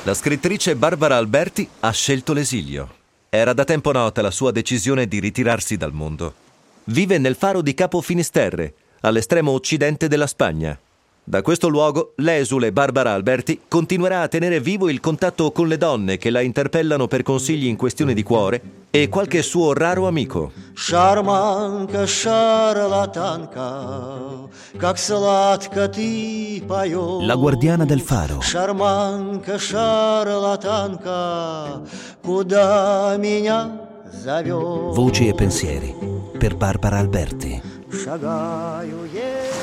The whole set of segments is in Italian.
La scrittrice Barbara Alberti ha scelto l'esilio. Era da tempo nota la sua decisione di ritirarsi dal mondo. Vive nel faro di Capo Finisterre, all'estremo occidente della Spagna. Da questo luogo, l'esule Barbara Alberti continuerà a tenere vivo il contatto con le donne che la interpellano per consigli in questione di cuore e qualche suo raro amico. Шарманка, шарлатанка, как сладко ты поешь. La guardiana del faro. Шарманка, шарлатанка, куда меня зовешь. Voci e pensieri per Barbara Alberti. Шагаю я.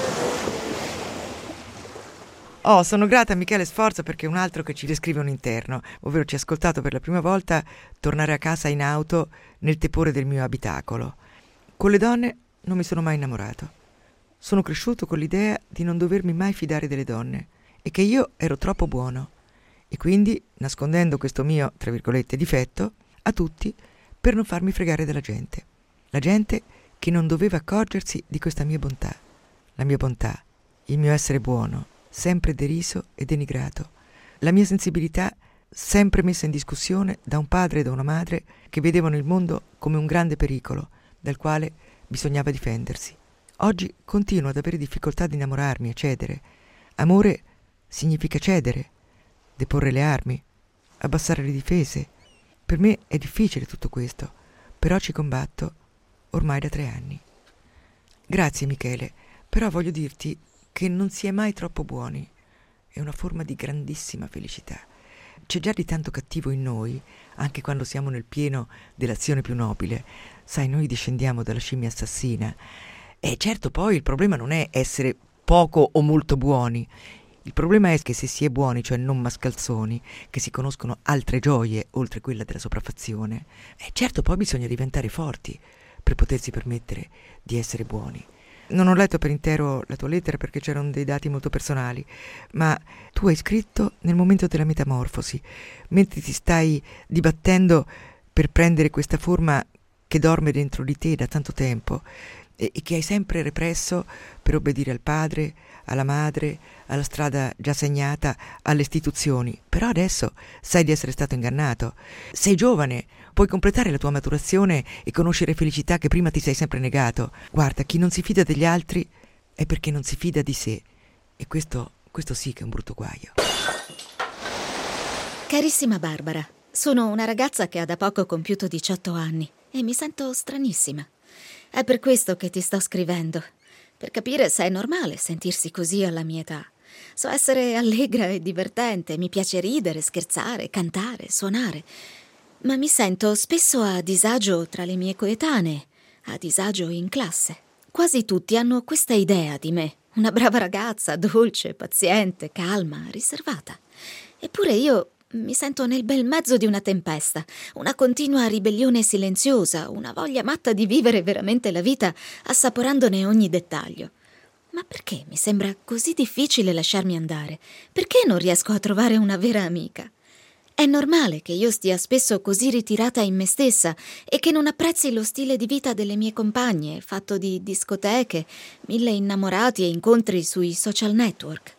Sono grata a Michele Sforza perché è un altro che ci descrive un interno, ovvero ci ha ascoltato per la prima volta tornare a casa in auto nel tepore del mio abitacolo. Con le donne non mi sono mai innamorato. Sono cresciuto con l'idea di non dovermi mai fidare delle donne e che io ero troppo buono. E quindi, nascondendo questo mio, tra virgolette, difetto, a tutti per non farmi fregare dalla gente. La gente che non doveva accorgersi di questa mia bontà. La mia bontà, il mio essere buono, sempre deriso e denigrato, la mia sensibilità sempre messa in discussione da un padre e da una madre che vedevano il mondo come un grande pericolo dal quale bisognava difendersi. Oggi continuo ad avere difficoltà ad innamorarmi e cedere. Amore significa cedere, deporre le armi, abbassare le difese. Per me è difficile tutto questo, però ci combatto ormai da 3 anni. Grazie Michele, però voglio dirti che non si è mai troppo buoni. È una forma di grandissima felicità. C'è già di tanto cattivo in noi, anche quando siamo nel pieno dell'azione più nobile. Sai, noi discendiamo dalla scimmia assassina. E certo poi il problema non è essere poco o molto buoni. Il problema è che se si è buoni, cioè non mascalzoni, che si conoscono altre gioie oltre quella della sopraffazione, certo poi bisogna diventare forti per potersi permettere di essere buoni. Non ho letto per intero la tua lettera perché c'erano dei dati molto personali, ma tu hai scritto nel momento della metamorfosi, mentre ti stai dibattendo per prendere questa forma che dorme dentro di te da tanto tempo e che hai sempre represso per obbedire al padre, alla madre, alla strada già segnata, alle istituzioni. Però adesso sai di essere stato ingannato. Sei giovane, puoi completare la tua maturazione e conoscere felicità che prima ti sei sempre negato. Guarda, chi non si fida degli altri è perché non si fida di sé. E questo sì che è un brutto guaio. Carissima Barbara, sono una ragazza che ha da poco compiuto 18 anni e mi sento stranissima. È per questo che ti sto scrivendo, per capire se è normale sentirsi così alla mia età. So essere allegra e divertente, mi piace ridere, scherzare, cantare, suonare, ma mi sento spesso a disagio tra le mie coetanee, a disagio in classe. Quasi tutti hanno questa idea di me, una brava ragazza, dolce, paziente, calma, riservata. Eppure io mi sento nel bel mezzo di una tempesta, una continua ribellione silenziosa, una voglia matta di vivere veramente la vita, assaporandone ogni dettaglio. Ma perché mi sembra così difficile lasciarmi andare? Perché non riesco a trovare una vera amica? È normale che io stia spesso così ritirata in me stessa e che non apprezzi lo stile di vita delle mie compagne, fatto di discoteche, 1000 innamorati e incontri sui social network.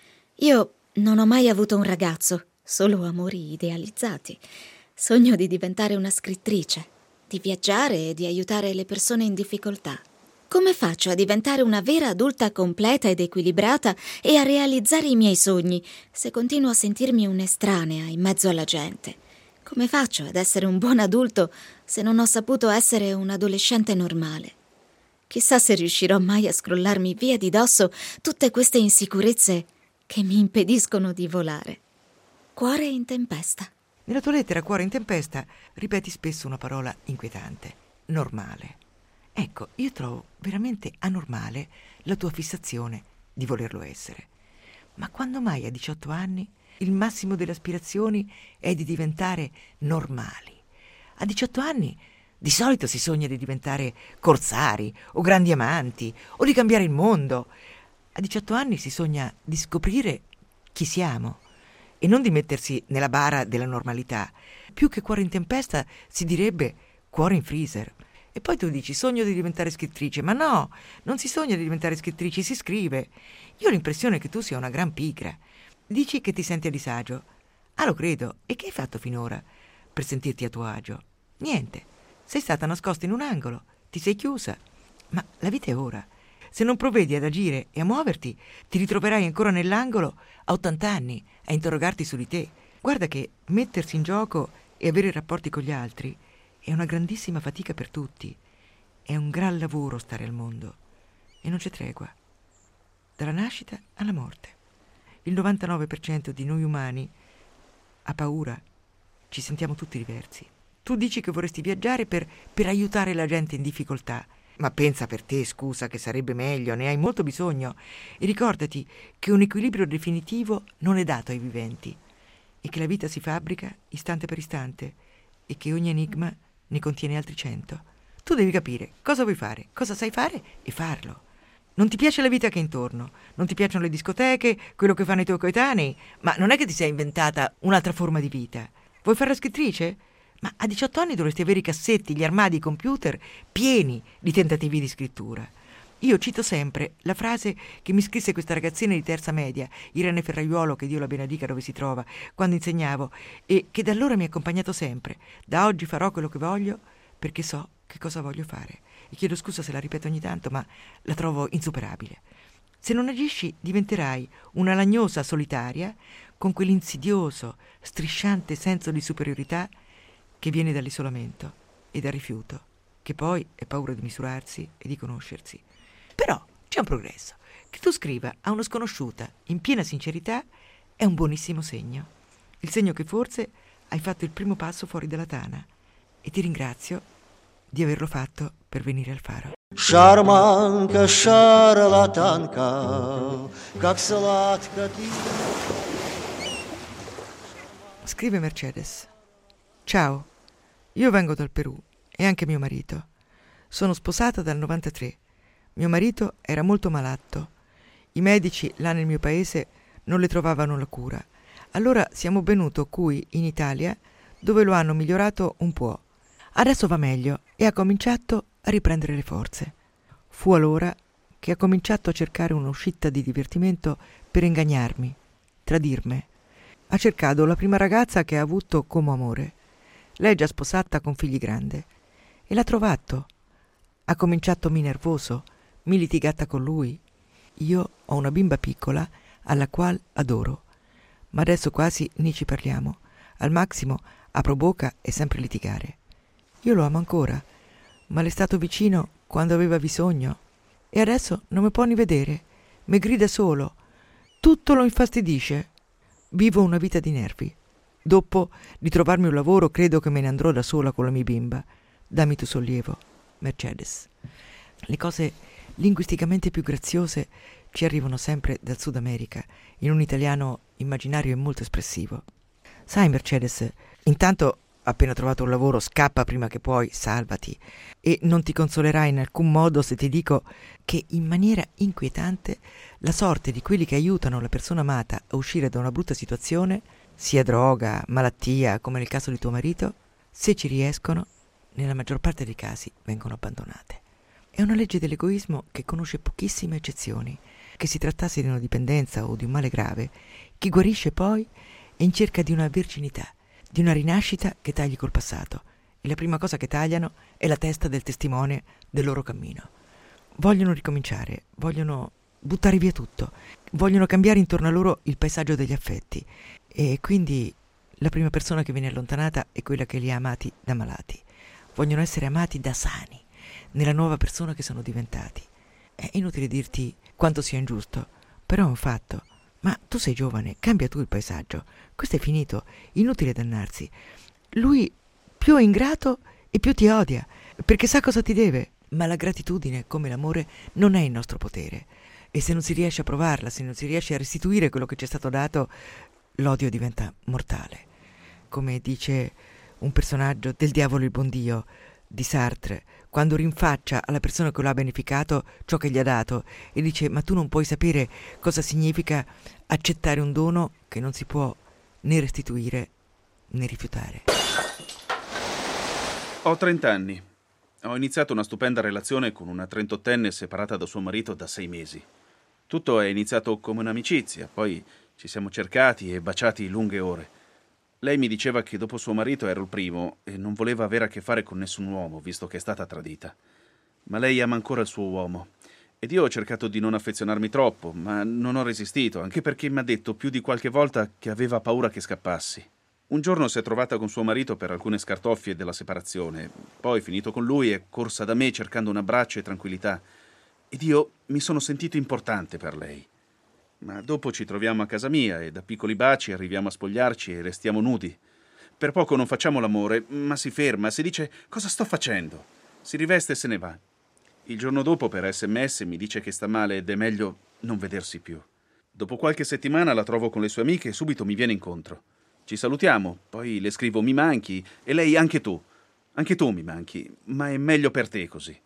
Io non ho mai avuto un ragazzo, solo amori idealizzati. Sogno di diventare una scrittrice, di viaggiare e di aiutare le persone in difficoltà. Come faccio a diventare una vera adulta completa ed equilibrata e a realizzare i miei sogni se continuo a sentirmi un'estranea in mezzo alla gente? Come faccio ad essere un buon adulto se non ho saputo essere un adolescente normale? Chissà se riuscirò mai a scrollarmi via di dosso tutte queste insicurezze che mi impediscono di volare. Cuore in tempesta. Nella tua lettera Cuore in tempesta ripeti spesso una parola inquietante: normale. Ecco, io trovo veramente anormale la tua fissazione di volerlo essere. Ma quando mai a 18 anni il massimo delle aspirazioni è di diventare normali? A 18 anni di solito si sogna di diventare corsari o grandi amanti o di cambiare il mondo. A 18 anni si sogna di scoprire chi siamo e non di mettersi nella bara della normalità. Più che cuore in tempesta si direbbe cuore in freezer. E poi tu dici sogno di diventare scrittrice, ma no, non si sogna di diventare scrittrice, si scrive. Io ho l'impressione che tu sia una gran pigra. Dici che ti senti a disagio. Ah, lo credo. E che hai fatto finora per sentirti a tuo agio? Niente. Sei stata nascosta in un angolo, ti sei chiusa. Ma la vita è ora. Se non provvedi ad agire e a muoverti, ti ritroverai ancora nell'angolo a 80 anni a interrogarti su di te. Guarda che mettersi in gioco e avere rapporti con gli altri è una grandissima fatica per tutti. È un gran lavoro stare al mondo e non c'è tregua. Dalla nascita alla morte. Il 99% di noi umani ha paura. Ci sentiamo tutti diversi. Tu dici che vorresti viaggiare per aiutare la gente in difficoltà. Ma pensa per te, scusa, che sarebbe meglio, ne hai molto bisogno. E ricordati che un equilibrio definitivo non è dato ai viventi e che la vita si fabbrica istante per istante e che ogni enigma ne contiene altri 100. Tu devi capire cosa vuoi fare, cosa sai fare e farlo. Non ti piace la vita che è intorno, non ti piacciono le discoteche, quello che fanno i tuoi coetanei, ma non è che ti sei inventata un'altra forma di vita. Vuoi fare la scrittrice? Ma a 18 anni dovresti avere i cassetti, gli armadi, i computer pieni di tentativi di scrittura. Io cito sempre la frase che mi scrisse questa ragazzina di terza media, Irene Ferraiuolo, che Dio la benedica dove si trova, quando insegnavo, e che da allora mi ha accompagnato sempre. Da oggi farò quello che voglio perché so che cosa voglio fare. E chiedo scusa se la ripeto ogni tanto, ma la trovo insuperabile. Se non agisci diventerai una lagnosa solitaria con quell'insidioso, strisciante senso di superiorità che viene dall'isolamento e dal rifiuto, che poi è paura di misurarsi e di conoscersi. Però c'è un progresso. Che tu scriva a una sconosciuta in piena sincerità è un buonissimo segno. Il segno che forse hai fatto il primo passo fuori dalla tana. E ti ringrazio di averlo fatto per venire al Faro. Шарманка, шарлатанка, как сладко ты. Scrive Mercedes. Ciao, io vengo dal Perù e anche mio marito. Sono sposata dal 93. Mio marito era molto malato. I medici là nel mio paese non le trovavano la cura. Allora siamo venuti qui in Italia, dove lo hanno migliorato un po'. Adesso va meglio e ha cominciato a riprendere le forze. Fu allora che ha cominciato a cercare un'uscita di divertimento per ingannarmi, tradirmi. Ha cercato la prima ragazza che ha avuto come amore. Lei è già sposata con figli grandi e l'ha trovato. Ha cominciato mi nervoso, mi litigata con lui. Io ho una bimba piccola alla quale adoro, ma adesso quasi ni ci parliamo. Al massimo apro bocca e sempre litigare. Io lo amo ancora, ma le è stato vicino quando aveva bisogno e adesso non mi può ni vedere, mi grida solo, tutto lo infastidisce. Vivo una vita di nervi. Dopo di trovarmi un lavoro credo che me ne andrò da sola con la mia bimba. Dammi tu sollievo, Mercedes. Le cose linguisticamente più graziose ci arrivano sempre dal Sud America, in un italiano immaginario e molto espressivo. Sai, Mercedes, intanto appena trovato un lavoro scappa prima che puoi, salvati, e non ti consolerai in alcun modo se ti dico che in maniera inquietante la sorte di quelli che aiutano la persona amata a uscire da una brutta situazione, sia droga, malattia, come nel caso di tuo marito, se ci riescono, nella maggior parte dei casi vengono abbandonate. È una legge dell'egoismo che conosce pochissime eccezioni. Che si trattasse di una dipendenza o di un male grave, chi guarisce poi è in cerca di una virginità, di una rinascita che tagli col passato, e la prima cosa che tagliano è la testa del testimone del loro cammino. Vogliono ricominciare, vogliono buttare via tutto, vogliono cambiare intorno a loro il paesaggio degli affetti, e quindi la prima persona che viene allontanata è quella che li ha amati da malati. Vogliono essere amati da sani, nella nuova persona che sono diventati. È inutile dirti quanto sia ingiusto, però è un fatto. Ma tu sei giovane, cambia tu il paesaggio. Questo è finito, inutile dannarsi. Lui più è ingrato e più ti odia, perché sa cosa ti deve. Ma la gratitudine, come l'amore, non è il nostro potere. E se non si riesce a provarla, se non si riesce a restituire quello che ci è stato dato, l'odio diventa mortale. Come dice un personaggio del Diavolo il buon Dio di Sartre, quando rinfaccia alla persona che lo ha beneficato ciò che gli ha dato e dice: ma tu non puoi sapere cosa significa accettare un dono che non si può né restituire né rifiutare. Ho 30 anni. Ho iniziato una stupenda relazione con una 38enne separata da suo marito da 6 mesi. Tutto è iniziato come un'amicizia, poi ci siamo cercati e baciati lunghe ore. Lei mi diceva che dopo suo marito ero il primo e non voleva avere a che fare con nessun uomo, visto che è stata tradita. Ma lei ama ancora il suo uomo. Ed io ho cercato di non affezionarmi troppo, ma non ho resistito, anche perché mi ha detto più di qualche volta che aveva paura che scappassi. Un giorno si è trovata con suo marito per alcune scartoffie della separazione. Poi, finito con lui, è corsa da me cercando un abbraccio e tranquillità. Ed io mi sono sentito importante per lei. Ma dopo ci troviamo a casa mia e da piccoli baci arriviamo a spogliarci e restiamo nudi. Per poco non facciamo l'amore, ma si ferma, si dice «Cosa sto facendo?» Si riveste e se ne va. Il giorno dopo per SMS mi dice che sta male ed è meglio non vedersi più. Dopo qualche settimana la trovo con le sue amiche e subito mi viene incontro. Ci salutiamo, poi le scrivo «Mi manchi» e lei «Anche tu mi manchi, ma è meglio per te così».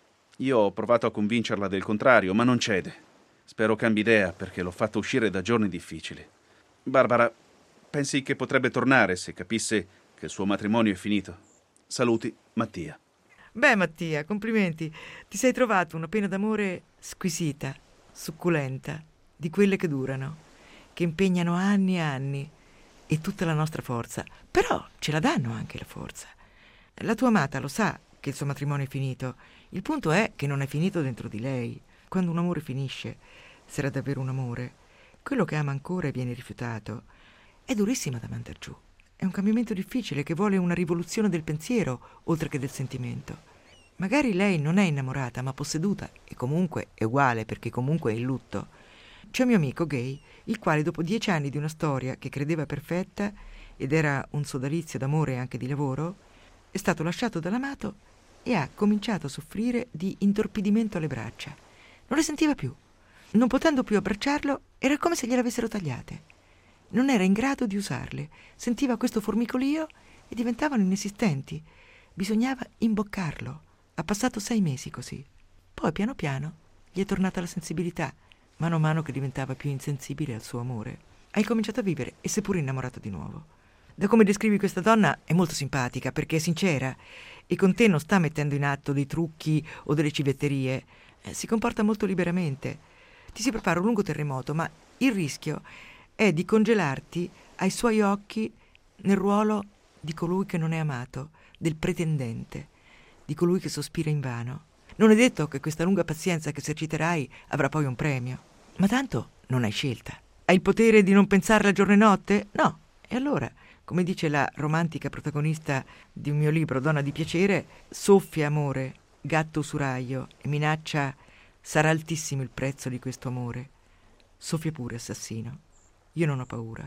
Io ho provato a convincerla del contrario, ma non cede. Spero cambi idea, perché l'ho fatta uscire da giorni difficili. Barbara, pensi che potrebbe tornare se capisse che il suo matrimonio è finito? Saluti, Mattia. Beh, Mattia, complimenti. Ti sei trovato una pena d'amore squisita, succulenta, di quelle che durano, che impegnano anni e anni e tutta la nostra forza. Però ce la danno anche la forza. La tua amata lo sa che il suo matrimonio è finito. Il punto è che non è finito dentro di lei. Quando un amore finisce, se era davvero un amore, quello che ama ancora e viene rifiutato è durissima da mandar giù. È un cambiamento difficile che vuole una rivoluzione del pensiero oltre che del sentimento. Magari lei non è innamorata ma posseduta e comunque è uguale perché comunque è in lutto. C'è un mio amico gay, il quale dopo 10 anni di una storia che credeva perfetta ed era un sodalizio d'amore e anche di lavoro, è stato lasciato dall'amato e ha cominciato a soffrire di intorpidimento alle braccia. Non le sentiva più. Non potendo più abbracciarlo, era come se gliel'avessero tagliate. Non era in grado di usarle. Sentiva questo formicolio e diventavano inesistenti. Bisognava imboccarlo. Ha passato 6 mesi così. Poi, piano piano, gli è tornata la sensibilità, mano a mano che diventava più insensibile al suo amore. Ha incominciato a vivere e si è pure innamorato di nuovo. Da come descrivi questa donna è molto simpatica perché è sincera e con te non sta mettendo in atto dei trucchi o delle civetterie. Si comporta molto liberamente. Ti si prepara un lungo terremoto, ma il rischio è di congelarti ai suoi occhi nel ruolo di colui che non è amato, del pretendente, di colui che sospira invano. Non è detto che questa lunga pazienza che eserciterai avrà poi un premio, ma tanto non hai scelta. Hai il potere di non pensarla giorno e notte? No. E allora, come dice la romantica protagonista di un mio libro, Donna di piacere, soffia amore, gatto usuraio, e minaccia sarà altissimo il prezzo di questo amore. Soffia pure, assassino. Io non ho paura.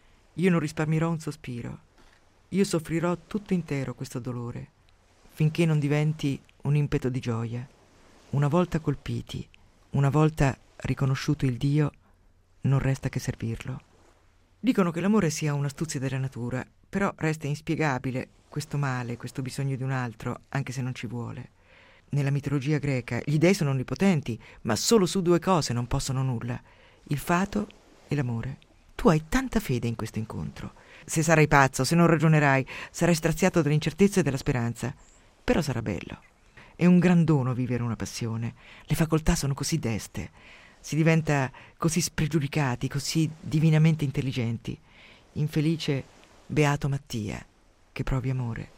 Io non risparmierò un sospiro. Io soffrirò tutto intero questo dolore, finché non diventi un impeto di gioia. Una volta colpiti, una volta riconosciuto il Dio, non resta che servirlo. Dicono che l'amore sia un'astuzia della natura, però resta inspiegabile questo male, questo bisogno di un altro, anche se non ci vuole. Nella mitologia greca gli dei sono onnipotenti, ma solo su 2 cose non possono nulla: il fato e l'amore. Tu hai tanta fede in questo incontro. Se sarai pazzo, se non ragionerai, sarai straziato dall'incertezza e dalla speranza. Però sarà bello. È un gran dono vivere una passione. Le facoltà sono così deste. Si diventa così spregiudicati, così divinamente intelligenti. Infelice beato Mattia, che provi amore.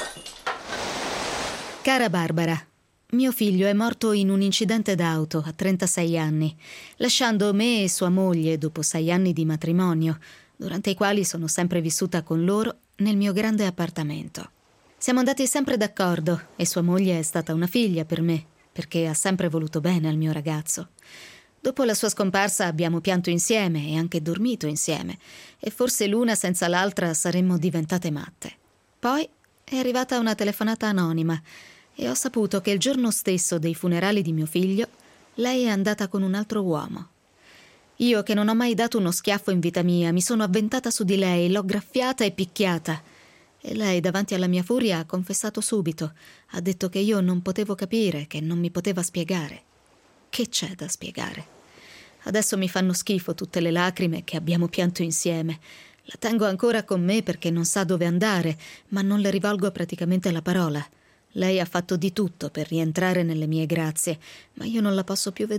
Cara Barbara, mio figlio è morto in un incidente d'auto a 36 anni, lasciando me e sua moglie dopo 6 anni di matrimonio, durante i quali sono sempre vissuta con loro nel mio grande appartamento. Siamo andati sempre d'accordo e sua moglie è stata una figlia per me, perché ha sempre voluto bene al mio ragazzo. Dopo la sua scomparsa abbiamo pianto insieme e anche dormito insieme, e forse l'una senza l'altra saremmo diventate matte. Poi è arrivata una telefonata anonima e ho saputo che il giorno stesso dei funerali di mio figlio lei è andata con un altro uomo. Io, che non ho mai dato uno schiaffo in vita mia, mi sono avventata su di lei, l'ho graffiata e picchiata. E lei, davanti alla mia furia, ha confessato subito. Ha detto che io non potevo capire, che non mi poteva spiegare. Che c'è da spiegare? Adesso mi fanno schifo tutte le lacrime che abbiamo pianto insieme. La tengo ancora con me perché non sa dove andare, ma non le rivolgo praticamente la parola. Lei ha fatto di tutto per rientrare nelle mie grazie, ma io non la posso più vedere. Soffro quel tradimento come se avesse ucciso una seconda volta mio figlio. Non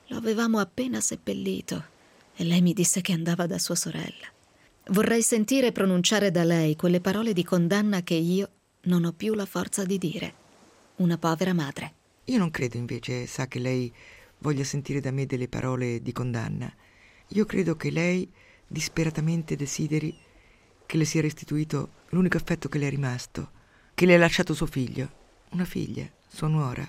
Lo avevamo appena seppellito e lei mi disse che andava da sua sorella. Vorrei sentire pronunciare da lei quelle parole di condanna che io non ho più la forza di dire. Una povera madre. Io non credo invece, sa, che lei voglia sentire da me delle parole di condanna. Io credo che lei disperatamente desideri che le sia restituito l'unico affetto che le è rimasto, che le ha lasciato suo figlio, una figlia, sua nuora.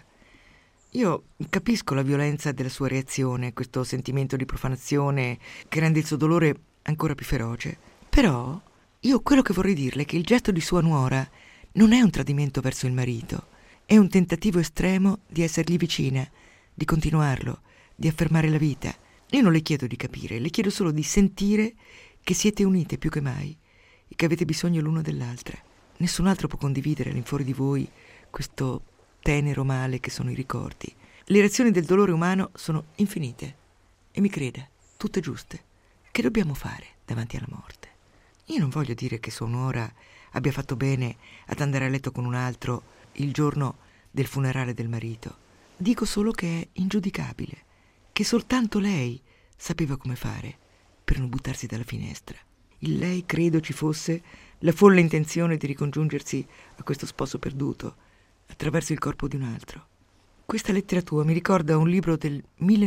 Io capisco la violenza della sua reazione, questo sentimento di profanazione che rende il suo dolore ancora più feroce. Però io quello che vorrei dirle è che il gesto di sua nuora non è un tradimento verso il marito, è un tentativo estremo di essergli vicina, di continuarlo, di affermare la vita. Io non le chiedo di capire, le chiedo solo di sentire che siete unite più che mai e che avete bisogno l'uno dell'altra. Nessun altro può condividere all'infuori di voi questo tenero male che sono i ricordi. Le reazioni del dolore umano sono infinite e mi creda, tutte giuste. Che dobbiamo fare davanti alla morte? Io non voglio dire che sua nuora abbia fatto bene ad andare a letto con un altro il giorno del funerale del marito. Dico solo che è ingiudicabile, che soltanto lei sapeva come fare per non buttarsi dalla finestra. In lei credo ci fosse la folle intenzione di ricongiungersi a questo sposo perduto attraverso il corpo di un altro. Questa lettera tua mi ricorda un libro del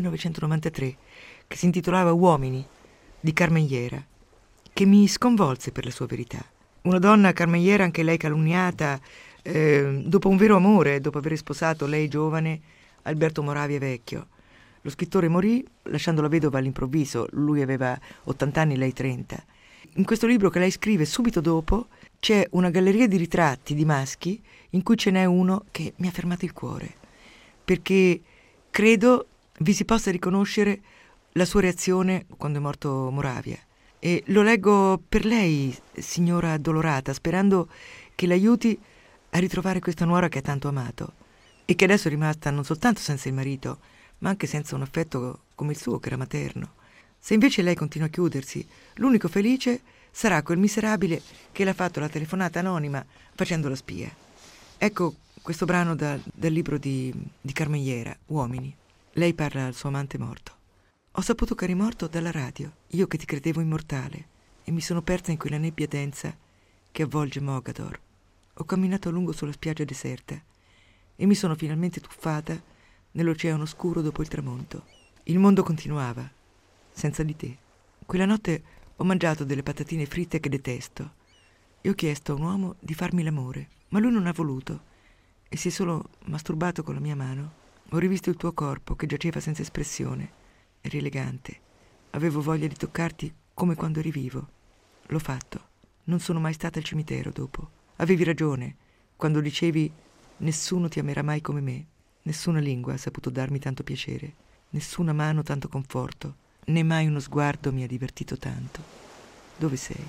1993 che si intitolava Uomini, di Carmen, che mi sconvolse per la sua verità. Una donna, Carmen, anche lei calunniata, dopo un vero amore, dopo aver sposato lei giovane Alberto Moravia vecchio. Lo scrittore morì lasciandola vedova all'improvviso, lui aveva 80 anni, lei 30. In questo libro che lei scrive subito dopo c'è una galleria di ritratti di maschi in cui ce n'è uno che mi ha fermato il cuore, perché credo vi si possa riconoscere la sua reazione quando è morto Moravia. E lo leggo per lei, signora addolorata, sperando che l'aiuti a ritrovare questa nuora che ha tanto amato e che adesso è rimasta non soltanto senza il marito, ma anche senza un affetto come il suo, che era materno. Se invece lei continua a chiudersi, l'unico felice sarà quel miserabile che le ha fatto la telefonata anonima facendo la spia. Ecco questo brano dal libro di Carmen, Uomini. Lei parla al suo amante morto. Ho saputo che eri morto dalla radio, io che ti credevo immortale, e mi sono persa in quella nebbia densa che avvolge Mogador. Ho camminato a lungo sulla spiaggia deserta e mi sono finalmente tuffata nell'oceano scuro dopo il tramonto. Il mondo continuava, senza di te. Quella notte ho mangiato delle patatine fritte che detesto e ho chiesto a un uomo di farmi l'amore, ma lui non ha voluto e si è solo masturbato con la mia mano. Ho rivisto il tuo corpo che giaceva senza espressione. Eri elegante. Avevo voglia di toccarti come quando eri vivo. L'ho fatto. Non sono mai stata al cimitero dopo. Avevi ragione quando dicevi nessuno ti amerà mai come me. Nessuna lingua ha saputo darmi tanto piacere, nessuna mano tanto conforto, né mai uno sguardo mi ha divertito tanto. Dove sei?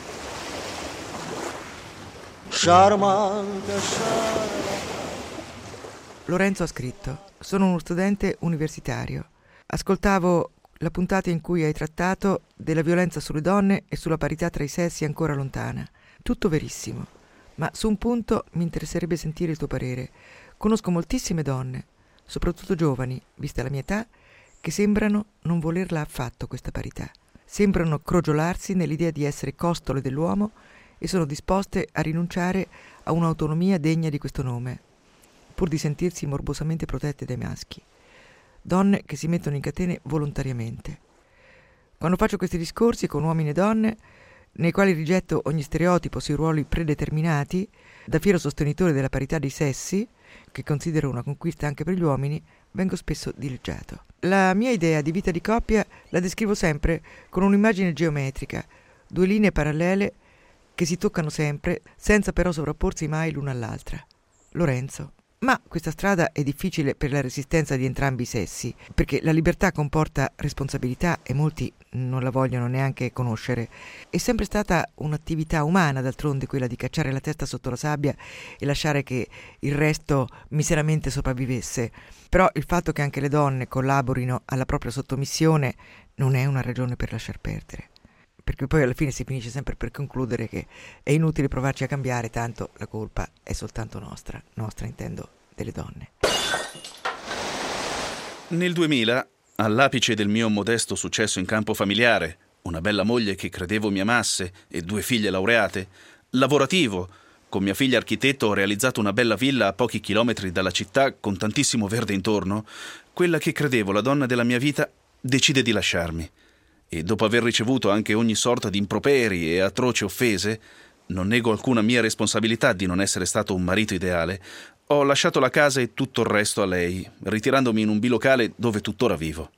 Charmante. Lorenzo ha scritto: sono uno studente universitario. Ascoltavo la puntata in cui hai trattato della violenza sulle donne e sulla parità tra i sessi ancora lontana. Tutto verissimo, ma su un punto mi interesserebbe sentire il tuo parere. Conosco moltissime donne, soprattutto giovani, vista la mia età, che sembrano non volerla affatto questa parità. Sembrano crogiolarsi nell'idea di essere costole dell'uomo e sono disposte a rinunciare a un'autonomia degna di questo nome, pur di sentirsi morbosamente protette dai maschi. Donne che si mettono in catene volontariamente. Quando faccio questi discorsi con uomini e donne, nei quali rigetto ogni stereotipo sui ruoli predeterminati, da fiero sostenitore della parità dei sessi, che considero una conquista anche per gli uomini, vengo spesso dileggiato. La mia idea di vita di coppia la descrivo sempre con un'immagine geometrica, due linee parallele che si toccano sempre, senza però sovrapporsi mai l'una all'altra. Lorenzo. Ma questa strada è difficile per la resistenza di entrambi i sessi, perché la libertà comporta responsabilità e molti non la vogliono neanche conoscere. È sempre stata un'attività umana, d'altronde, quella di cacciare la testa sotto la sabbia e lasciare che il resto miseramente sopravvivesse. Però il fatto che anche le donne collaborino alla propria sottomissione non è una ragione per lasciar perdere, perché poi alla fine si finisce sempre per concludere che è inutile provarci a cambiare, tanto la colpa è soltanto nostra intendo delle donne. Nel 2000 All'apice del mio modesto successo in campo familiare, una bella moglie che credevo mi amasse e 2 figlie laureate, lavorativo, con mia figlia architetto ho realizzato una bella villa a pochi chilometri dalla città con tantissimo verde intorno, quella che credevo la donna della mia vita decide di lasciarmi. E dopo aver ricevuto anche ogni sorta di improperi e atroci offese, non nego alcuna mia responsabilità di non essere stato un marito ideale, ho lasciato la casa e tutto il resto a lei, ritirandomi in un bilocale dove tuttora vivo.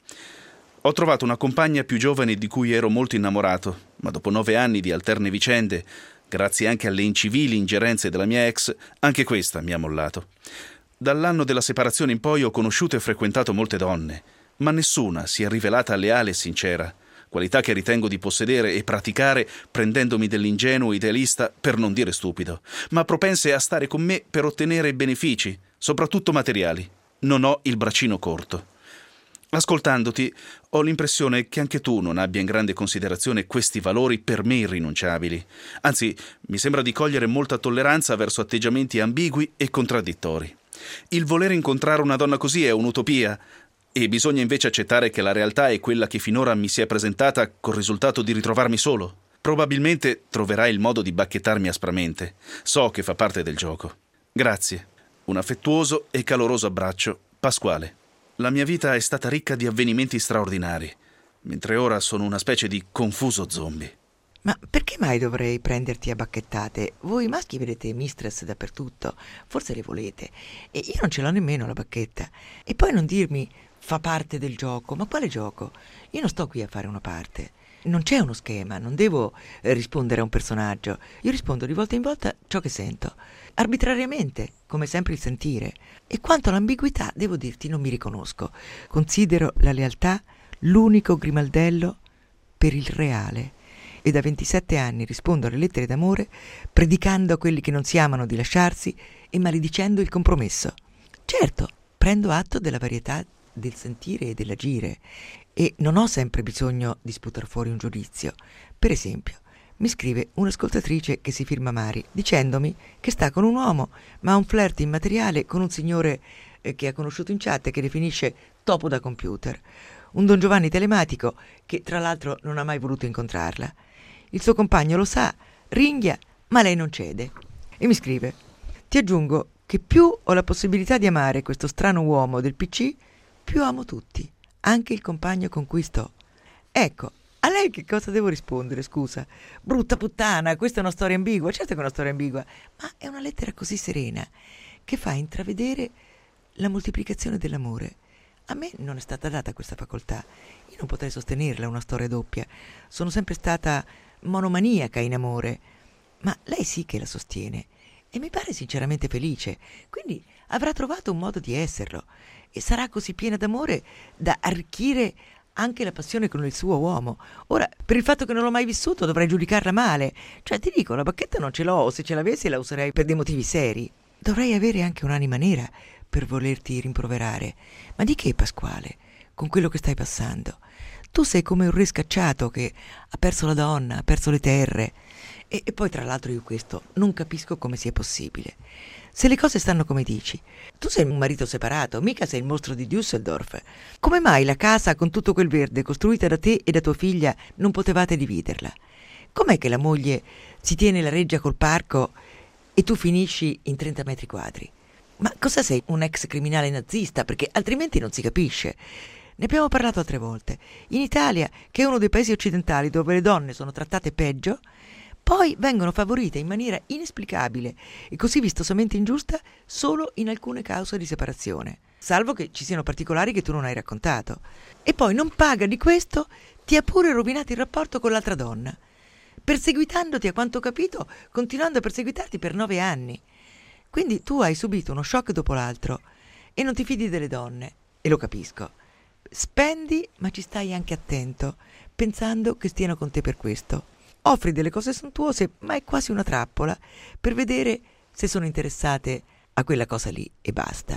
Ho trovato una compagna più giovane di cui ero molto innamorato, ma dopo 9 anni di alterne vicende, grazie anche alle incivili ingerenze della mia ex, anche questa mi ha mollato. Dall'anno della separazione in poi ho conosciuto e frequentato molte donne, ma nessuna si è rivelata leale e sincera, qualità che ritengo di possedere e praticare prendendomi dell'ingenuo idealista, per non dire stupido, ma propense a stare con me per ottenere benefici, soprattutto materiali. Non ho il braccino corto. Ascoltandoti, ho l'impressione che anche tu non abbia in grande considerazione questi valori per me irrinunciabili. Anzi, mi sembra di cogliere molta tolleranza verso atteggiamenti ambigui e contraddittori. Il voler incontrare una donna così è un'utopia, e bisogna invece accettare che la realtà è quella che finora mi si è presentata col risultato di ritrovarmi solo. Probabilmente troverai il modo di bacchettarmi aspramente. So che fa parte del gioco. Grazie. Un affettuoso e caloroso abbraccio, Pasquale. La mia vita è stata ricca di avvenimenti straordinari, mentre ora sono una specie di confuso zombie. Ma perché mai dovrei prenderti a bacchettate? Voi maschi vedete mistress dappertutto, forse le volete, e io non ce l'ho nemmeno la bacchetta. E poi non dirmi fa parte del gioco, ma quale gioco? Io non sto qui a fare una parte. Non c'è uno schema, non devo rispondere a un personaggio. Io rispondo di volta in volta ciò che sento, arbitrariamente, come sempre il sentire. E quanto all'ambiguità, devo dirti, non mi riconosco. Considero la lealtà l'unico grimaldello per il reale. E da 27 anni rispondo alle lettere d'amore predicando a quelli che non si amano di lasciarsi e maledicendo il compromesso. Certo, prendo atto della varietà del sentire e dell'agire e non ho sempre bisogno di sputar fuori un giudizio. Per esempio, mi scrive un'ascoltatrice che si firma Mari dicendomi che sta con un uomo ma ha un flirt immateriale con un signore che ha conosciuto in chat e che definisce topo da computer, un Don Giovanni telematico che tra l'altro non ha mai voluto incontrarla. Il suo compagno lo sa, ringhia, ma lei non cede. E mi scrive: ti aggiungo che più ho la possibilità di amare questo strano uomo del PC, più amo tutti, anche il compagno con cui sto. Ecco, a lei che cosa devo rispondere, scusa? Brutta puttana, questa è una storia ambigua. Certo che è una storia ambigua, ma è una lettera così serena che fa intravedere la moltiplicazione dell'amore. A me non è stata data questa facoltà. Io non potrei sostenerla una storia doppia. Sono sempre stata monomaniaca in amore, ma lei sì che la sostiene e mi pare sinceramente felice, quindi avrà trovato un modo di esserlo e sarà così piena d'amore da arricchire anche la passione con il suo uomo. Ora, per il fatto che non l'ho mai vissuto dovrei giudicarla male. Cioè, ti dico, la bacchetta non ce l'ho, o se ce l'avessi la userei per dei motivi seri. Dovrei avere anche un'anima nera per volerti rimproverare. Ma di che, Pasquale? Con quello che stai passando? Tu sei come un re scacciato che ha perso la donna, ha perso le terre. E poi, tra l'altro, io questo non capisco come sia possibile. Se le cose stanno come dici, tu sei un marito separato, mica sei il mostro di Düsseldorf. Come mai la casa con tutto quel verde costruita da te e da tua figlia non potevate dividerla? Com'è che la moglie si tiene la reggia col parco e tu finisci in 30 metri quadri? Ma cosa sei, un ex criminale nazista? Perché altrimenti non si capisce. Ne abbiamo parlato altre volte. In Italia, che è uno dei paesi occidentali dove le donne sono trattate peggio, poi vengono favorite in maniera inesplicabile e così vistosamente ingiusta solo in alcune cause di separazione, salvo che ci siano particolari che tu non hai raccontato. E poi non paga di questo, ti ha pure rovinato il rapporto con l'altra donna, perseguitandoti, a quanto ho capito, continuando a perseguitarti per 9 anni. Quindi tu hai subito uno shock dopo l'altro e non ti fidi delle donne, e lo capisco. Spendi, ma ci stai anche attento, pensando che stiano con te per questo. Offri delle cose sontuose, ma è quasi una trappola, per vedere se sono interessate a quella cosa lì e basta.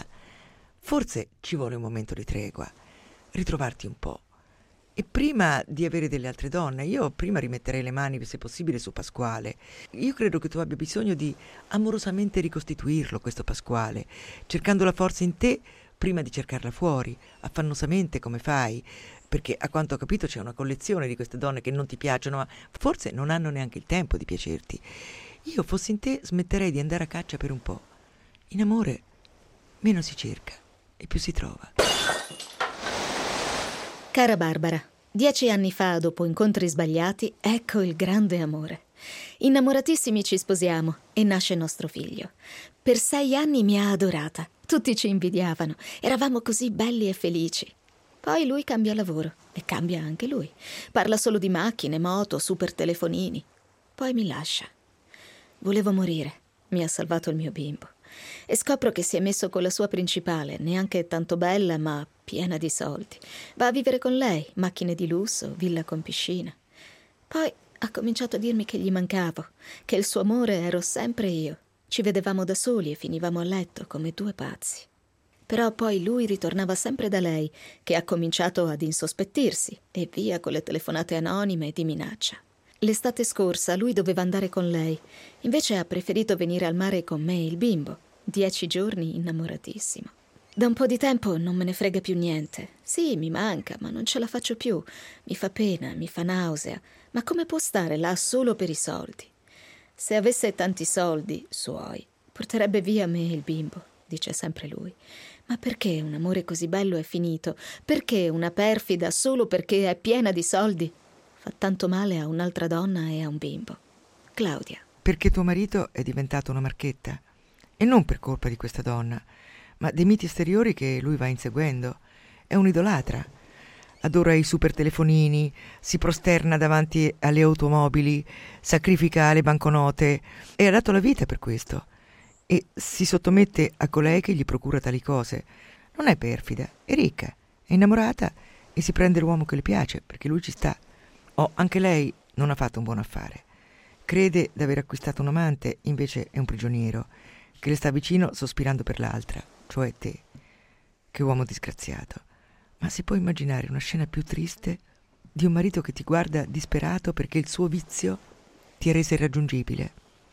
Forse ci vuole un momento di tregua, ritrovarti un po'. E prima di avere delle altre donne, io prima rimetterei le mani, se possibile, su Pasquale. Io credo che tu abbia bisogno di amorosamente ricostituirlo, questo Pasquale, cercando la forza in te, prima di cercarla fuori, affannosamente come fai, perché a quanto ho capito c'è una collezione di queste donne che non ti piacciono, ma forse non hanno neanche il tempo di piacerti. Io, fossi in te, smetterei di andare a caccia per un po'. In amore meno si cerca e più si trova. Cara Barbara, 10 anni fa, dopo incontri sbagliati, ecco il grande amore. Innamoratissimi ci sposiamo e nasce nostro figlio. Per 6 anni mi ha adorata. Tutti ci invidiavano. Eravamo così belli e felici. Poi lui cambia lavoro e cambia anche lui. Parla solo di macchine, moto, super telefonini. Poi mi lascia. Volevo morire. Mi ha salvato il mio bimbo. E scopro che si è messo con la sua principale, neanche tanto bella, ma piena di soldi. Va a vivere con lei, macchine di lusso, villa con piscina. Poi ha cominciato a dirmi che gli mancavo, che il suo amore ero sempre io. Ci vedevamo da soli e finivamo a letto come 2 pazzi. Però poi lui ritornava sempre da lei, che ha cominciato ad insospettirsi, e via con le telefonate anonime e di minaccia. L'estate scorsa lui doveva andare con lei, invece ha preferito venire al mare con me e il bimbo. 10 giorni innamoratissimo. Da un po' di tempo non me ne frega più niente. Sì, mi manca, ma non ce la faccio più. Mi fa pena, mi fa nausea. Ma come può stare là solo per i soldi? Se avesse tanti soldi, suoi, porterebbe via me e il bimbo, dice sempre lui. Ma perché un amore così bello è finito? Perché una perfida solo perché è piena di soldi fa tanto male a un'altra donna e a un bimbo? Claudia. Perché tuo marito è diventato una marchetta. E non per colpa di questa donna, ma dei miti esteriori che lui va inseguendo. È un'idolatra. Adora i super telefonini, si prosterna davanti alle automobili, sacrifica le banconote e ha dato la vita per questo. E si sottomette a colei che gli procura tali cose. Non è perfida, è ricca, è innamorata e si prende l'uomo che le piace perché lui ci sta. Anche lei non ha fatto un buon affare. Crede d'aver acquistato un amante, invece è un prigioniero che le sta vicino sospirando per l'altra, cioè te. Che uomo disgraziato. Ma si può immaginare una scena più triste di un marito che ti guarda disperato perché il suo vizio ti ha reso irraggiungibile?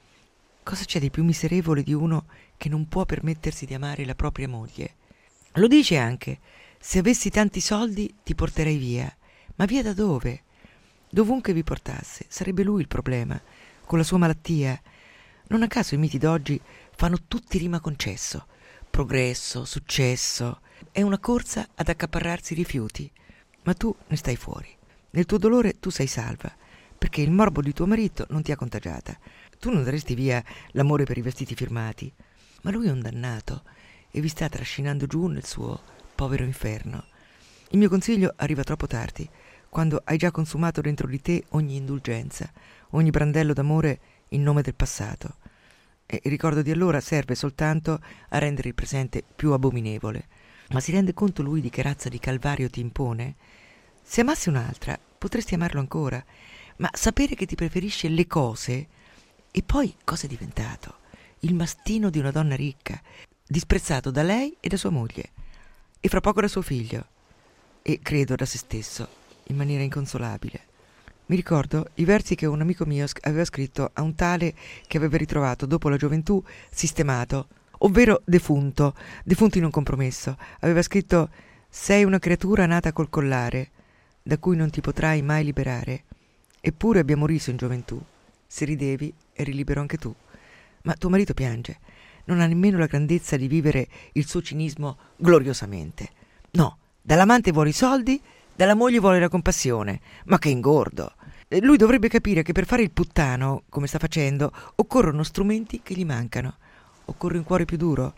Cosa c'è di più miserevole di uno che non può permettersi di amare la propria moglie? Lo dice anche: se avessi tanti soldi ti porterei via. Ma via da dove? Dovunque vi portasse, sarebbe lui il problema, con la sua malattia. Non a caso i miti d'oggi fanno tutti rima concesso. Progresso, successo. È una corsa ad accaparrarsi i rifiuti. Ma tu ne stai fuori. Nel tuo dolore tu sei salva, perché il morbo di tuo marito non ti ha contagiata. Tu non daresti via l'amore per i vestiti firmati. Ma lui è un dannato e vi sta trascinando giù nel suo povero inferno. Il mio consiglio arriva troppo tardi, quando hai già consumato dentro di te ogni indulgenza, ogni brandello d'amore in nome del passato. E il ricordo di allora serve soltanto a rendere il presente più abominevole. Ma si rende conto lui di che razza di calvario ti impone? Se amassi un'altra, potresti amarlo ancora, ma sapere che ti preferisce le cose. E poi cosa è diventato? Il mastino di una donna ricca, disprezzato da lei e da sua moglie, e fra poco da suo figlio, e credo da se stesso, in maniera inconsolabile. Mi ricordo i versi che un amico mio aveva scritto a un tale che aveva ritrovato dopo la gioventù sistemato, ovvero defunto in un compromesso. Aveva scritto: sei una creatura nata col collare, da cui non ti potrai mai liberare. Eppure abbiamo riso in gioventù. Se ridevi, eri libero anche tu. Ma tuo marito piange. Non ha nemmeno la grandezza di vivere il suo cinismo gloriosamente. No, dall'amante vuole i soldi, dalla moglie vuole la compassione. Ma che ingordo! Lui dovrebbe capire che per fare il puttano, come sta facendo, occorrono strumenti che gli mancano. Occorre un cuore più duro.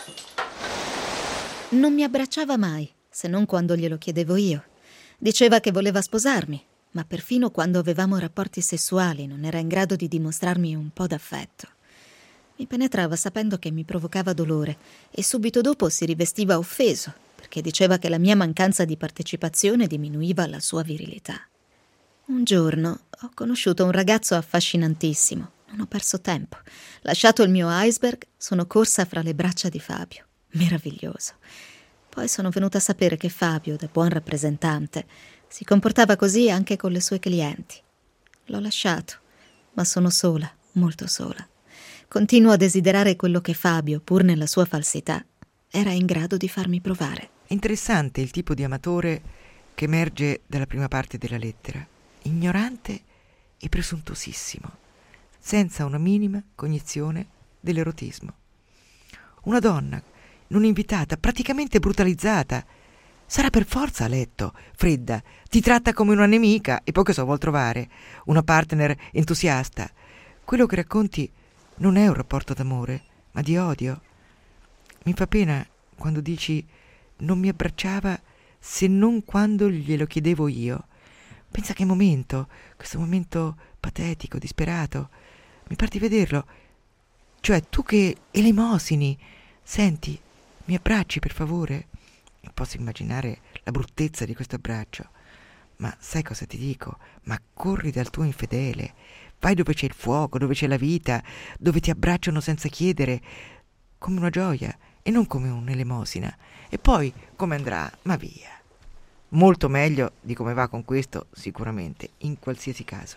Non mi abbracciava mai, se non quando glielo chiedevo io. Diceva che voleva sposarmi, ma perfino quando avevamo rapporti sessuali non era in grado di dimostrarmi un po' d'affetto. Mi penetrava sapendo che mi provocava dolore e subito dopo si rivestiva offeso, perché diceva che la mia mancanza di partecipazione diminuiva la sua virilità. Un giorno ho conosciuto un ragazzo affascinantissimo. Non ho perso tempo. Lasciato il mio iceberg, sono corsa fra le braccia di Fabio. Meraviglioso. Poi sono venuta a sapere che Fabio, da buon rappresentante, si comportava così anche con le sue clienti. L'ho lasciato, ma sono sola, molto sola. Continuo a desiderare quello che Fabio, pur nella sua falsità, era in grado di farmi provare. È interessante il tipo di amatore che emerge dalla prima parte della lettera, ignorante e presuntuosissimo, senza una minima cognizione dell'erotismo. Una donna non invitata, praticamente brutalizzata, sarà per forza a letto, fredda, ti tratta come una nemica e poi cosa vuol trovare? Una partner entusiasta. Quello che racconti non è un rapporto d'amore, ma di odio. Mi fa pena quando dici non mi abbracciava se non quando glielo chiedevo io. Pensa che momento, questo momento patetico, disperato. Mi par di vederlo. Cioè, tu che elemosini. Senti, mi abbracci per favore? Posso immaginare la bruttezza di questo abbraccio. Ma sai cosa ti dico? Ma corri dal tuo infedele. Vai dove c'è il fuoco, dove c'è la vita, dove ti abbracciano senza chiedere, come una gioia e non come un'elemosina. E poi come andrà? Ma via. Molto meglio di come va con questo, sicuramente, in qualsiasi caso.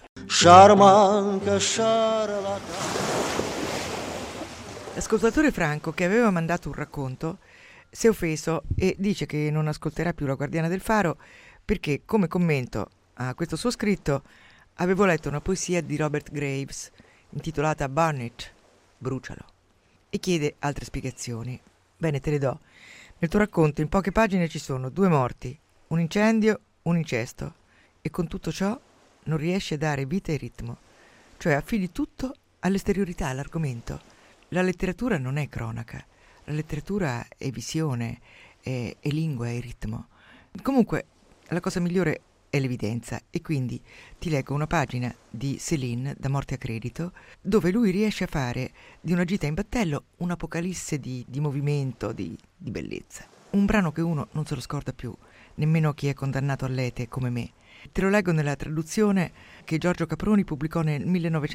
L'ascoltatore Franco, che aveva mandato un racconto, si è offeso e dice che non ascolterà più La Guardiana del Faro perché, come commento a questo suo scritto, avevo letto una poesia di Robert Graves intitolata Burn It, brucialo, e chiede altre spiegazioni. Bene, te le do. Nel tuo racconto in poche pagine ci sono 2 morti, un incendio, un incesto, e con tutto ciò non riesci a dare vita e ritmo, cioè affidi tutto all'esteriorità, all'argomento. La letteratura non è cronaca, la letteratura è visione, è lingua, è ritmo. Comunque la cosa migliore è l'evidenza, e quindi ti leggo una pagina di Céline, Da morte a credito, dove lui riesce a fare di una gita in battello un'apocalisse di movimento, di bellezza. Un brano che uno non se lo scorda più, nemmeno chi è condannato all'ete come me. Te lo leggo nella traduzione che Giorgio Caproni pubblicò nel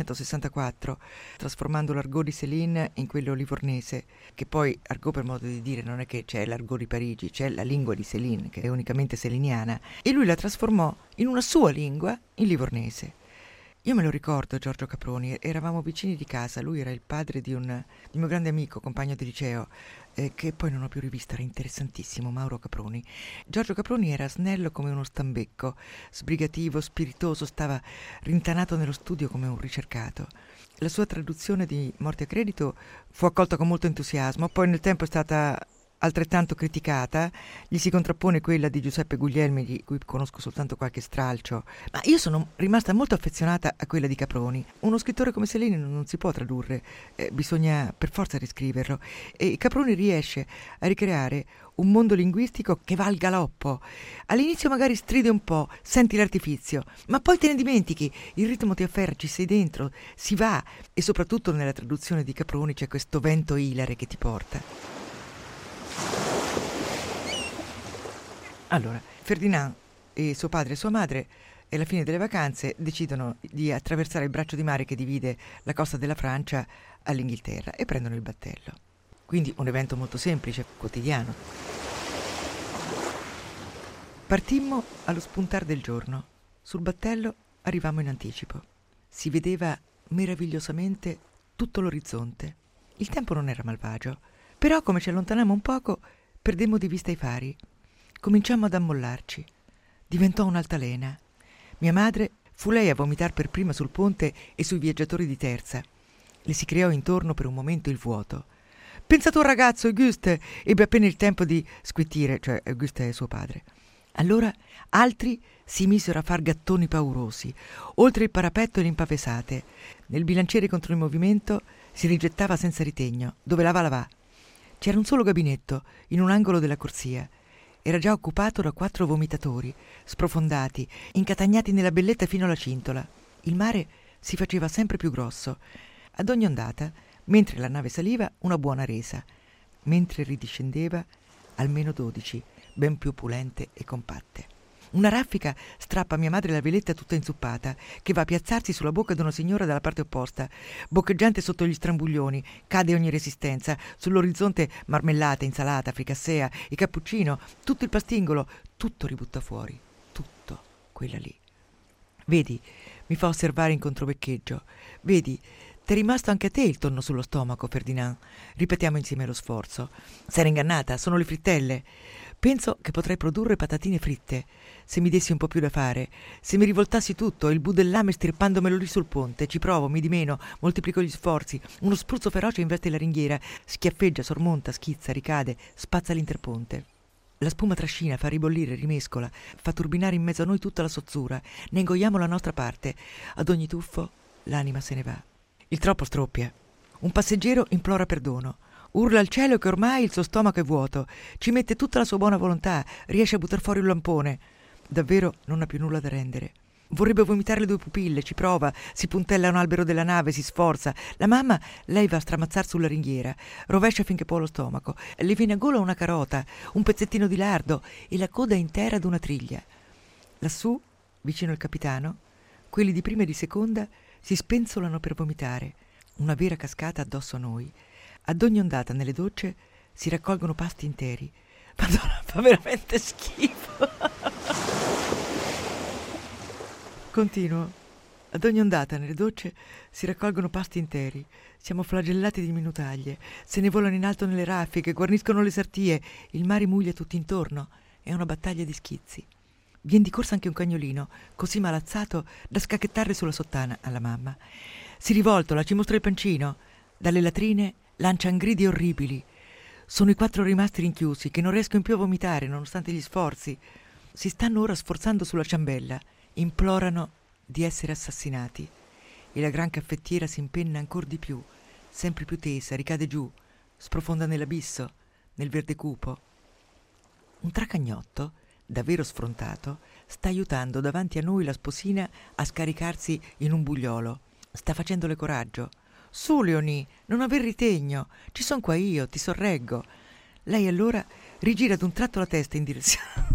1964, trasformando l'argot di Céline in quello livornese, che poi argot, per modo di dire, non è che c'è l'argot di Parigi, c'è la lingua di Céline, che è unicamente celiniana, e lui la trasformò in una sua lingua, in livornese. Io me lo ricordo, Giorgio Caproni, eravamo vicini di casa, lui era il padre di un mio grande amico, compagno di liceo, che poi non ho più rivisto, era interessantissimo, Mauro Caproni. Giorgio Caproni era snello come uno stambecco, sbrigativo, spiritoso, stava rintanato nello studio come un ricercato. La sua traduzione di Morte a credito fu accolta con molto entusiasmo, poi nel tempo è stata altrettanto criticata, gli si contrappone quella di Giuseppe Guglielmi, di cui conosco soltanto qualche stralcio, ma io sono rimasta molto affezionata a quella di Caproni. Uno scrittore come Céline non si può tradurre, bisogna per forza riscriverlo, e Caproni riesce a ricreare un mondo linguistico che va al galoppo. All'inizio magari stride un po', senti l'artifizio, ma poi te ne dimentichi, il ritmo ti afferra, ci sei dentro, si va, e soprattutto nella traduzione di Caproni c'è questo vento ilare che ti porta. Allora, Ferdinand e suo padre e sua madre, alla fine delle vacanze, decidono di attraversare il braccio di mare che divide la costa della Francia all'Inghilterra e prendono il battello. Quindi un evento molto semplice, quotidiano. Partimmo allo spuntar del giorno. Sul battello arrivammo in anticipo. Si vedeva meravigliosamente tutto l'orizzonte. Il tempo non era malvagio, però come ci allontanammo un poco, perdemmo di vista i fari. Cominciammo ad ammollarci. Diventò un'altalena. Mia madre fu lei a vomitar per prima sul ponte e sui viaggiatori di terza. Le si creò intorno per un momento il vuoto. «Pensa tu, ragazzo, Auguste!» ebbe appena il tempo di squittire, cioè Auguste è suo padre. Allora altri si misero a far gattoni paurosi, oltre il parapetto e le impavesate. Nel bilanciere contro il movimento si rigettava senza ritegno. Dove la va. C'era un solo gabinetto, in un angolo della corsia. Era già occupato da 4 vomitatori, sprofondati, incatagnati nella belletta fino alla cintola. Il mare si faceva sempre più grosso. Ad ogni ondata, mentre la nave saliva, una buona resa. Mentre ridiscendeva, almeno 12, ben più opulente e compatte. Una raffica strappa a mia madre la veletta tutta inzuppata, che va a piazzarsi sulla bocca di una signora dalla parte opposta. Boccheggiante sotto gli strambuglioni, cade ogni resistenza. Sull'orizzonte marmellata, insalata, fricassea, il cappuccino, tutto il pastingolo, tutto ributta fuori. Tutto, quella lì. Vedi, mi fa osservare in controveccheggio. Vedi, T'è rimasto anche a te il tonno sullo stomaco, Ferdinand. Ripetiamo insieme lo sforzo. S'era ingannata, sono le frittelle. Penso che potrei produrre patatine fritte, se mi dessi un po' più da fare, se mi rivoltassi tutto, il budellame stirpandomelo lì sul ponte. Ci provo, mi dimeno, moltiplico gli sforzi. Uno spruzzo feroce investe la ringhiera, schiaffeggia, sormonta, schizza, ricade, spazza l'interponte. La spuma trascina, fa ribollire, rimescola, fa turbinare in mezzo a noi tutta la sozzura. Ne ingoiamo la nostra parte. Ad ogni tuffo l'anima se ne va. Il troppo stroppia. Un passeggero implora perdono. Urla al cielo che ormai il suo stomaco è vuoto. Ci mette tutta la sua buona volontà. Riesce a buttar fuori un lampone. Davvero non ha più nulla da rendere. Vorrebbe vomitare le 2 pupille, ci prova, si puntella a un albero della nave, si sforza. La mamma, lei va a stramazzar sulla ringhiera, rovescia finché può lo stomaco. Le viene a gola una carota, un pezzettino di lardo e la coda intera ad una triglia. Lassù, vicino al capitano, quelli di prima e di seconda si spenzolano per vomitare. Una vera cascata addosso a noi. Ad ogni ondata nelle docce si raccolgono pasti interi. Madonna, fa veramente schifo. Continuo. Ad ogni ondata nelle docce si raccolgono pasti interi. Siamo flagellati di minutaglie. Se ne volano in alto nelle raffiche, guarniscono le sartie. Il mare muglia tutto intorno. È una battaglia di schizzi. Vien di corsa anche un cagnolino, così malazzato da scacchettarle sulla sottana alla mamma. Si rivoltola, ci mostra il pancino. Dalle latrine lancian gridi orribili. Sono i 4 rimasti rinchiusi, che non riescono più a vomitare, nonostante gli sforzi. Si stanno ora sforzando sulla ciambella. Implorano di essere assassinati. E la gran caffettiera si impenna ancor di più, sempre più tesa, ricade giù, sprofonda nell'abisso, nel verde cupo. Un tracagnotto, davvero sfrontato, sta aiutando davanti a noi la sposina a scaricarsi in un bugliolo. Sta facendole coraggio. Su, Leonie, non aver ritegno, ci son qua io, ti sorreggo. Lei allora rigira d'un tratto la testa in direzione.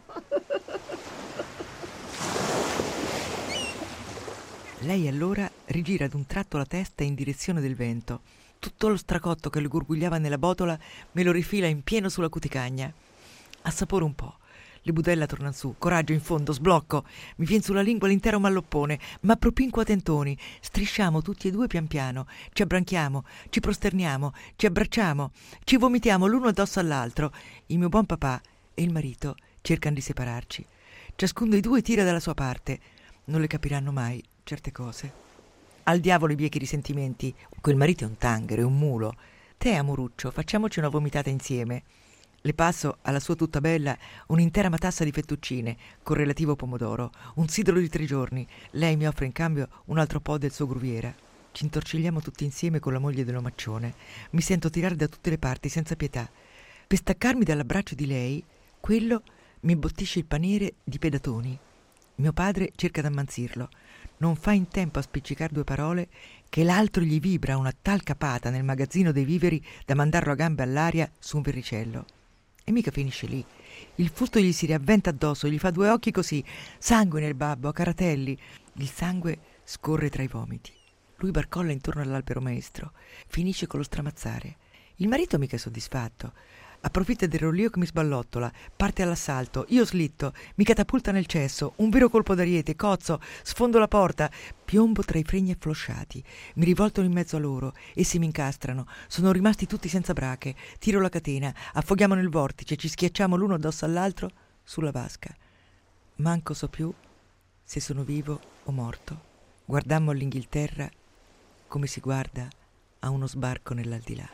Lei allora rigira ad un tratto la testa in direzione del vento. Tutto lo stracotto che le gurgugliava nella botola me lo rifila in pieno sulla cuticagna. Assaporo un po'. Le budella tornan su. Coraggio in fondo, sblocco. Mi vien sulla lingua l'intero malloppone, ma propinquo a tentoni. Strisciamo tutti e 2 pian piano. Ci abbranchiamo, ci prosterniamo, ci abbracciamo, ci vomitiamo l'uno addosso all'altro. Il mio buon papà e il marito cercano di separarci. Ciascuno dei 2 tira dalla sua parte. Non le capiranno mai certe cose. Al diavolo i biechi risentimenti. Quel marito è un tanghero, è un mulo. Te, amoruccio, facciamoci una vomitata insieme. Le passo alla sua tutta bella un'intera matassa di fettuccine con relativo pomodoro, un sidro di 3 giorni. Lei mi offre in cambio un altro po' del suo gruviera. Ci intorcigliamo tutti insieme con la moglie dell'omaccione. Mi sento tirare da tutte le parti senza pietà. Per staccarmi dall'abbraccio di lei, quello mi imbottisce il paniere di pedatoni. Mio padre cerca d'ammansirlo. Non fa in tempo a spiccicare 2 parole che l'altro gli vibra una tal capata nel magazzino dei viveri da mandarlo a gambe all'aria su un verricello. E mica finisce lì. Il fusto gli si riavventa addosso, gli fa 2 occhi così, sangue nel babbo, a caratelli. Il sangue scorre tra i vomiti. Lui barcolla intorno all'albero maestro. Finisce con lo stramazzare. Il marito mica è soddisfatto. Approfitta del rollio che mi sballottola, parte all'assalto, io slitto, mi catapulta nel cesso, un vero colpo d'ariete, cozzo, sfondo la porta, piombo tra i fregni afflosciati, mi rivoltano in mezzo a loro, essi mi incastrano, sono rimasti tutti senza brache, tiro la catena, affoghiamo nel vortice, ci schiacciamo l'uno addosso all'altro sulla vasca. Manco so più se sono vivo o morto. Guardammo all'Inghilterra come si guarda a uno sbarco nell'aldilà.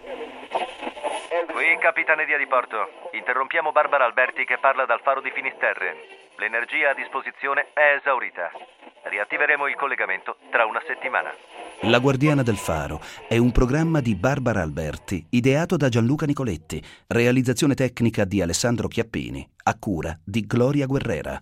Qui Capitaneria di Porto. Interrompiamo Barbara Alberti che parla dal faro di Finisterre. L'energia a disposizione è esaurita. Riattiveremo il collegamento tra una settimana. La Guardiana del Faro è un programma di Barbara Alberti, ideato da Gianluca Nicoletti, realizzazione tecnica di Alessandro Chiappini, a cura di Gloria Guerrera.